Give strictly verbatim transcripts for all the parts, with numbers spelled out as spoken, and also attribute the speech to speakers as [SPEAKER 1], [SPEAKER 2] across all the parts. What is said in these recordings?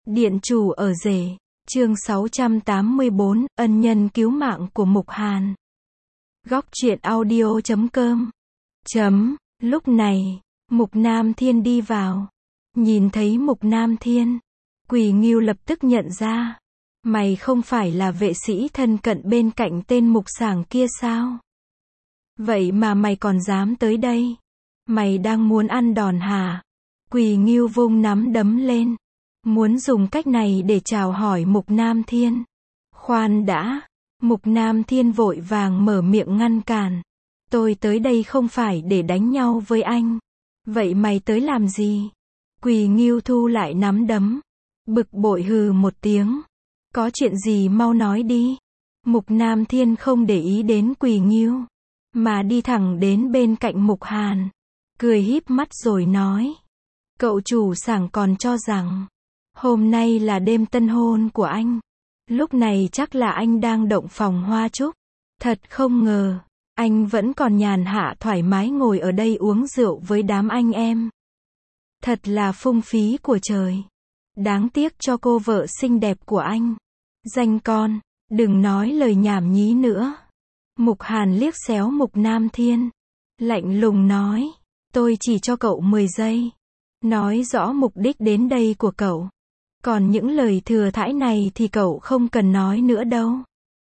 [SPEAKER 1] Điện chủ ở rể, chương sáu trăm tám mươi bốn, ân nhân cứu mạng của Mục Hàn. Góc truyện audio chấm com. Chấm, lúc này, Mục Nam Thiên đi vào. Nhìn thấy Mục Nam Thiên, Quỳ Ngưu lập tức nhận ra. Mày không phải là vệ sĩ thân cận bên cạnh tên Mục Sảng kia sao? Vậy mà mày còn dám tới đây? Mày đang muốn ăn đòn hả? Quỳ Ngưu vung nắm đấm lên. Muốn dùng cách này để chào hỏi Mục Nam Thiên. Khoan đã. Mục Nam Thiên vội vàng mở miệng ngăn cản. Tôi tới đây không phải để đánh nhau với anh. Vậy mày tới làm gì? Quỳ Ngưu thu lại nắm đấm. Bực bội hừ một tiếng. Có chuyện gì mau nói đi. Mục Nam Thiên không để ý đến Quỳ Ngưu, mà đi thẳng đến bên cạnh Mục Hàn. Cười híp mắt rồi nói. Cậu chủ Sảng còn cho rằng hôm nay là đêm tân hôn của anh. Lúc này chắc là anh đang động phòng hoa trúc. Thật không ngờ, anh vẫn còn nhàn hạ thoải mái ngồi ở đây uống rượu với đám anh em. Thật là phung phí của trời. Đáng tiếc cho cô vợ xinh đẹp của anh. Danh con, đừng nói lời nhảm nhí nữa. Mục Hàn liếc xéo Mục Nam Thiên. Lạnh lùng nói, tôi chỉ cho cậu mười giây. Nói rõ mục đích đến đây của cậu. Còn những lời thừa thãi này thì cậu không cần nói nữa đâu.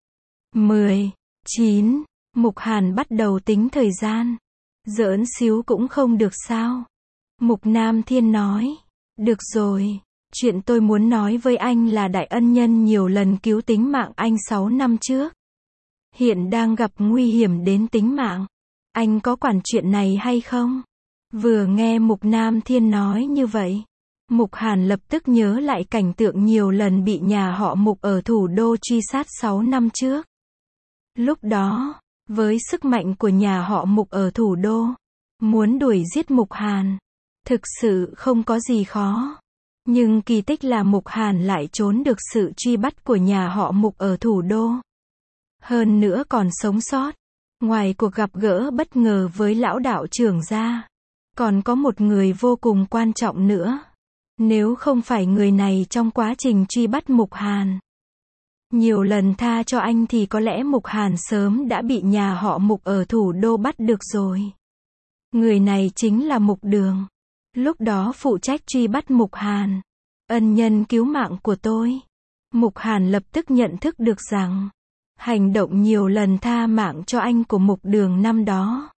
[SPEAKER 1] mười, chín, Mục Hàn bắt đầu tính thời gian. Giỡn xíu cũng không được sao? Mục Nam Thiên nói. Được rồi, chuyện tôi muốn nói với anh là đại ân nhân nhiều lần cứu tính mạng anh sáu năm trước. Hiện đang gặp nguy hiểm đến tính mạng. Anh có quản chuyện này hay không? Vừa nghe Mục Nam Thiên nói như vậy, Mục Hàn lập tức nhớ lại cảnh tượng nhiều lần bị nhà họ Mục ở thủ đô truy sát sáu năm trước. Lúc đó, với sức mạnh của nhà họ Mục ở thủ đô, muốn đuổi giết Mục Hàn, thực sự không có gì khó. Nhưng kỳ tích là Mục Hàn lại trốn được sự truy bắt của nhà họ Mục ở thủ đô. Hơn nữa còn sống sót. Ngoài cuộc gặp gỡ bất ngờ với lão đạo trưởng ra, còn có một người vô cùng quan trọng nữa. Nếu không phải người này trong quá trình truy bắt Mục Hàn, nhiều lần tha cho anh thì có lẽ Mục Hàn sớm đã bị nhà họ Mục ở thủ đô bắt được rồi. Người này chính là Mục Đường. Lúc đó phụ trách truy bắt Mục Hàn. Ân nhân cứu mạng của tôi. Mục Hàn lập tức nhận thức được rằng hành động nhiều lần tha mạng cho anh của Mục Đường năm đó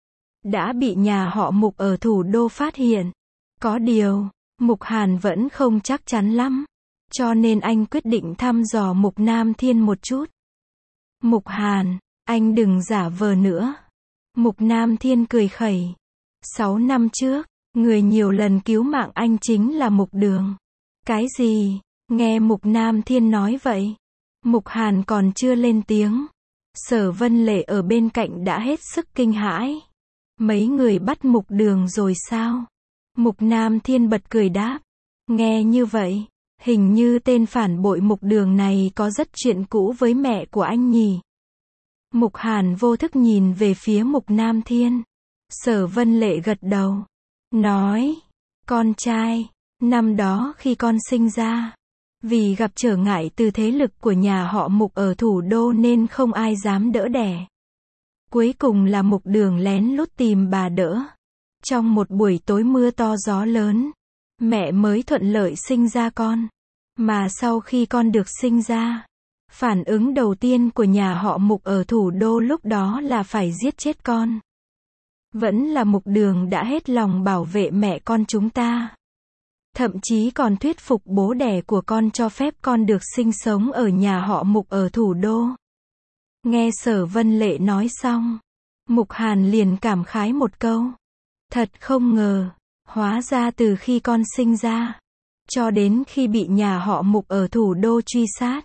[SPEAKER 1] đã bị nhà họ Mục ở thủ đô phát hiện. Có điều, Mục Hàn vẫn không chắc chắn lắm. Cho nên anh quyết định thăm dò Mục Nam Thiên một chút. Mục Hàn, anh đừng giả vờ nữa. Mục Nam Thiên cười khẩy. Sáu năm trước, người nhiều lần cứu mạng anh chính là Mục Đường. Cái gì? Nghe Mục Nam Thiên nói vậy, Mục Hàn còn chưa lên tiếng. Sở Vân Lệ ở bên cạnh đã hết sức kinh hãi. Mấy người bắt Mục Đường rồi sao? Mục Nam Thiên bật cười đáp. Nghe như vậy, hình như tên phản bội Mục Đường này có rất chuyện cũ với mẹ của anh nhỉ. Mục Hàn vô thức nhìn về phía Mục Nam Thiên. Sở Vân Lệ gật đầu. Nói, con trai, năm đó khi con sinh ra, vì gặp trở ngại từ thế lực của nhà họ Mục ở thủ đô nên không ai dám đỡ đẻ. Cuối cùng là Mục Đường lén lút tìm bà đỡ. Trong một buổi tối mưa to gió lớn, mẹ mới thuận lợi sinh ra con. Mà sau khi con được sinh ra, phản ứng đầu tiên của nhà họ Mục ở thủ đô lúc đó là phải giết chết con. Vẫn là Mục Đường đã hết lòng bảo vệ mẹ con chúng ta. Thậm chí còn thuyết phục bố đẻ của con cho phép con được sinh sống ở nhà họ Mục ở thủ đô. Nghe Sở Vân Lệ nói xong, Mục Hàn liền cảm khái một câu. Thật không ngờ, hóa ra từ khi con sinh ra, cho đến khi bị nhà họ Mục ở thủ đô truy sát,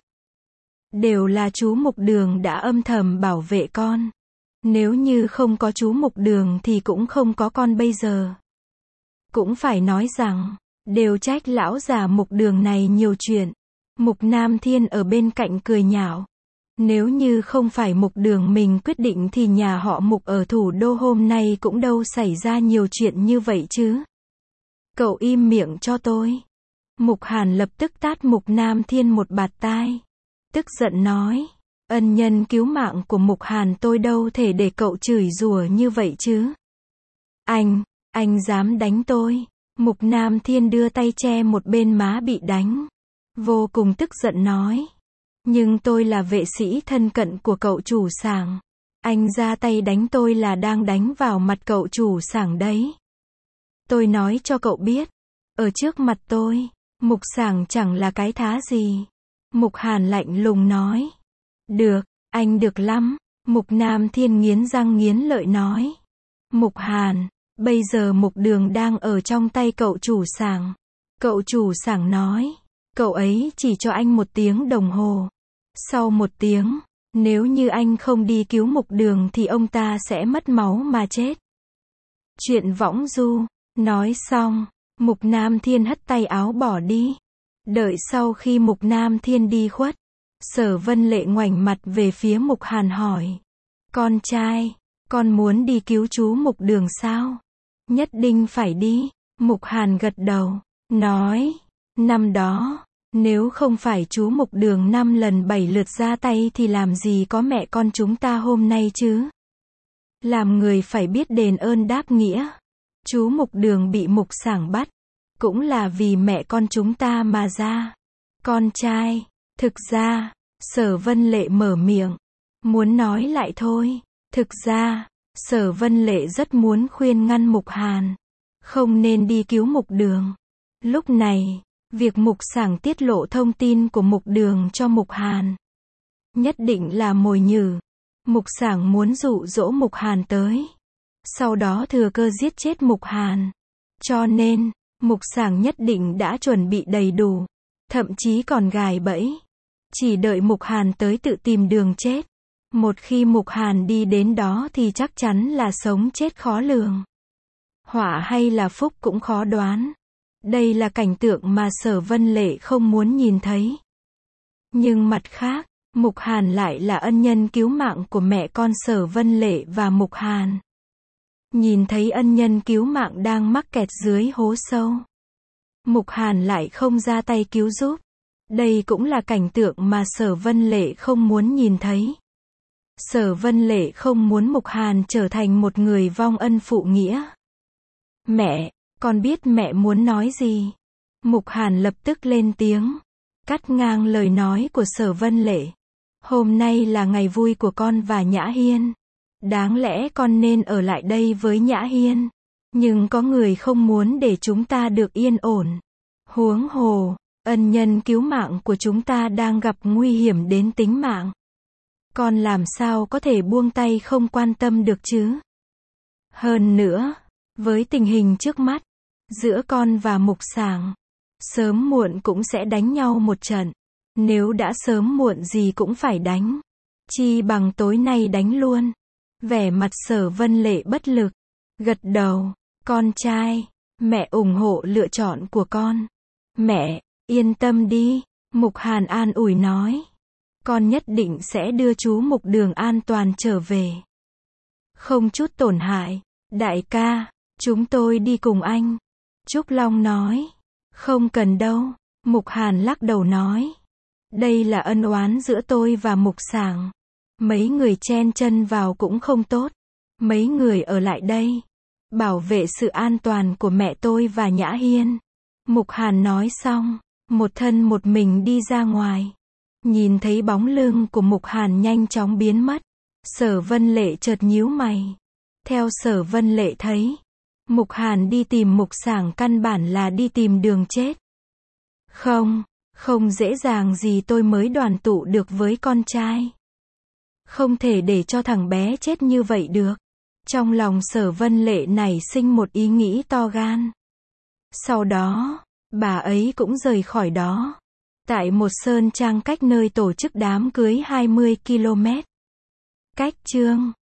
[SPEAKER 1] đều là chú Mục Đường đã âm thầm bảo vệ con. Nếu như không có chú Mục Đường thì cũng không có con bây giờ. Cũng phải nói rằng, đều trách lão già Mục Đường này nhiều chuyện. Mục Nam Thiên ở bên cạnh cười nhạo. Nếu như không phải Mục Đường mình quyết định thì nhà họ Mục ở thủ đô hôm nay cũng đâu xảy ra nhiều chuyện như vậy chứ. Cậu im miệng cho tôi. Mục Hàn lập tức tát Mục Nam Thiên một bạt tai. Tức giận nói, ân nhân cứu mạng của Mục Hàn tôi đâu thể để cậu chửi rủa như vậy chứ. Anh, anh dám đánh tôi. Mục Nam Thiên đưa tay che một bên má bị đánh. Vô cùng tức giận nói. Nhưng tôi là vệ sĩ thân cận của cậu chủ sảng. Anh ra tay đánh tôi là đang đánh vào mặt cậu chủ sảng đấy. Tôi nói cho cậu biết. Ở trước mặt tôi, Mục sảng chẳng là cái thá gì. Mục Hàn lạnh lùng nói. Được, anh được lắm. Mục Nam Thiên nghiến răng nghiến lợi nói. Mục Hàn, bây giờ Mục Đường đang ở trong tay cậu chủ sảng. Cậu chủ sảng nói. Cậu ấy chỉ cho anh một tiếng đồng hồ. Sau một tiếng, nếu như anh không đi cứu Mục Đường thì ông ta sẽ mất máu mà chết. Chuyện võng du. Nói xong, Mục Nam Thiên hất tay áo bỏ đi. Đợi sau khi Mục Nam Thiên đi khuất, Sở Vân Lệ ngoảnh mặt về phía Mục Hàn hỏi. Con trai, con muốn đi cứu chú Mục Đường sao? Nhất định phải đi. Mục Hàn gật đầu, nói. Năm đó, nếu không phải chú Mục Đường năm lần bảy lượt ra tay thì làm gì có mẹ con chúng ta hôm nay chứ? Làm người phải biết đền ơn đáp nghĩa. Chú Mục Đường bị Mục sảng bắt, cũng là vì mẹ con chúng ta mà ra. Con trai, thực ra, Sở Vân Lệ mở miệng, muốn nói lại thôi. Thực ra, Sở Vân Lệ rất muốn khuyên ngăn Mục Hàn, không nên đi cứu Mục Đường. Lúc này, việc Mục sảng tiết lộ thông tin của Mục Đường cho Mục Hàn, nhất định là mồi nhử. Mục sảng muốn dụ dỗ Mục Hàn tới, sau đó thừa cơ giết chết Mục Hàn. Cho nên, Mục sảng nhất định đã chuẩn bị đầy đủ, thậm chí còn gài bẫy. Chỉ đợi Mục Hàn tới tự tìm đường chết. Một khi Mục Hàn đi đến đó thì chắc chắn là sống chết khó lường. Họa hay là phúc cũng khó đoán. Đây là cảnh tượng mà Sở Vân Lệ không muốn nhìn thấy. Nhưng mặt khác, Mục Hàn lại là ân nhân cứu mạng của mẹ con Sở Vân Lệ và Mục Hàn. Nhìn thấy ân nhân cứu mạng đang mắc kẹt dưới hố sâu, Mục Hàn lại không ra tay cứu giúp. Đây cũng là cảnh tượng mà Sở Vân Lệ không muốn nhìn thấy. Sở Vân Lệ không muốn Mục Hàn trở thành một người vong ân phụ nghĩa. Mẹ, con biết mẹ muốn nói gì. Mục Hàn lập tức lên tiếng, cắt ngang lời nói của Sở Vân Lệ. Hôm nay là ngày vui của con và Nhã Hiên. Đáng lẽ con nên ở lại đây với Nhã Hiên. Nhưng có người không muốn để chúng ta được yên ổn. Huống hồ, ân nhân cứu mạng của chúng ta đang gặp nguy hiểm đến tính mạng. Con làm sao có thể buông tay không quan tâm được chứ? Hơn nữa, với tình hình trước mắt, giữa con và Mục sảng, sớm muộn cũng sẽ đánh nhau một trận. Nếu đã sớm muộn gì cũng phải đánh, chi bằng tối nay đánh luôn. Vẻ mặt Sở Vân Lệ bất lực, gật đầu. Con trai, mẹ ủng hộ lựa chọn của con. Mẹ, yên tâm đi. Mục Hàn an ủi nói. Con nhất định sẽ đưa chú Mục Đường an toàn trở về. Không chút tổn hại. Đại ca, chúng tôi đi cùng anh. Trúc Long nói. Không cần đâu. Mục Hàn lắc đầu nói. Đây là ân oán giữa tôi và Mục sảng. Mấy người chen chân vào cũng không tốt. Mấy người ở lại đây, bảo vệ sự an toàn của mẹ tôi và Nhã Hiên. Mục Hàn nói xong, một thân một mình đi ra ngoài. Nhìn thấy bóng lưng của Mục Hàn nhanh chóng biến mất, Sở Vân Lệ chợt nhíu mày. Theo Sở Vân Lệ thấy, Mục Hàn đi tìm Mục sảng căn bản là đi tìm đường chết. Không, không dễ dàng gì tôi mới đoàn tụ được với con trai. Không thể để cho thằng bé chết như vậy được. Trong lòng Sở Vân Lệ nảy sinh một ý nghĩ to gan. Sau đó, bà ấy cũng rời khỏi đó. Tại một sơn trang cách nơi tổ chức đám cưới hai mươi ki lô mét. Cách chương